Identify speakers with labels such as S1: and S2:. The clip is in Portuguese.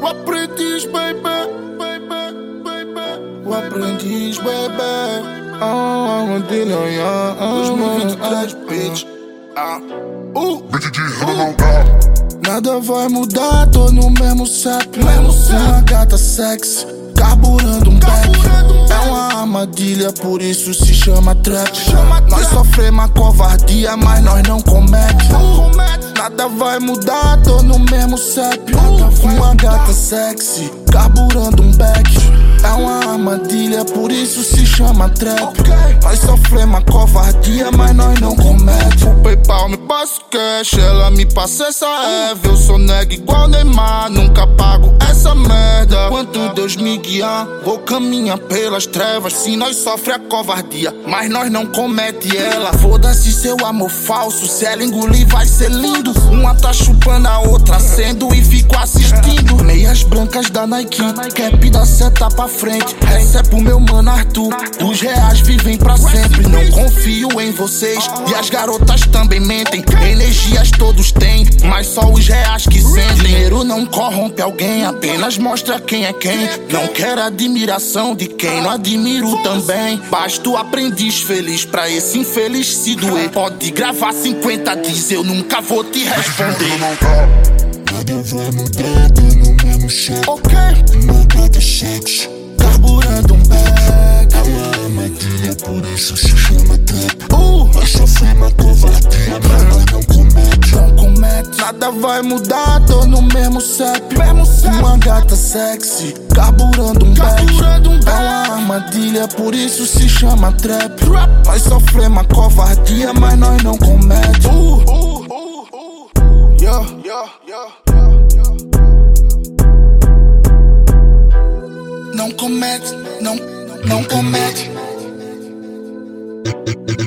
S1: O aprendiz, baby. O aprendiz, baby. 2023, bitch. Nada vai mudar, tô no mesmo CEP. Uma gata sexy, carburando um back. É uma armadilha, por isso se chama trap. Nós sofremos a covardia, mas nós não comete. Nada vai mudar, tô no mesmo CEP. Uma gata sexy, carburando um back. É uma armadilha, por isso se chama trap. Nós sofremos a covardia, mas nós não comete. O PayPal me passa o cash, ela me passa essa Eve. Eu sou nega igual Neymar, nunca pago essa merda. Quanto Deus me guiar, vou caminhar pelas trevas. Se nós sofre a covardia, mas nós não comete ela. Foda-se seu amor falso, se ela engolir vai ser lindo. Uma tá chupando a outra, acendo e fico assistindo. Meias brancas da Nike, cap da seta pra frente. Essa é pro meu mano Arthur, os reais vivem pra sempre. Não confio em vocês e as garotas também mentem. Energias todos têm, mas só os reais que sentem. Dinheiro não corrompe alguém, apenas mostra quem é quem. Não quero admiração de quem não admiro também. Basta o aprendiz feliz pra esse infeliz se doer. Pode gravar 50 dias, eu nunca vou te responder.
S2: Nada vai mudar, tô no mesmo chefe. Uma gata sexy,
S1: Carburando um back.
S2: é uma armadilha, por isso se chama trap. Nós sofremos a covardia, mas nós não comete.
S1: Nada vai mudar, tô no mesmo CEP. Uma gata sexy, carburando um back. É uma armadilha, por isso se chama trap. Nós sofremos a covardia, mas nós não comete. Não comete, não comete.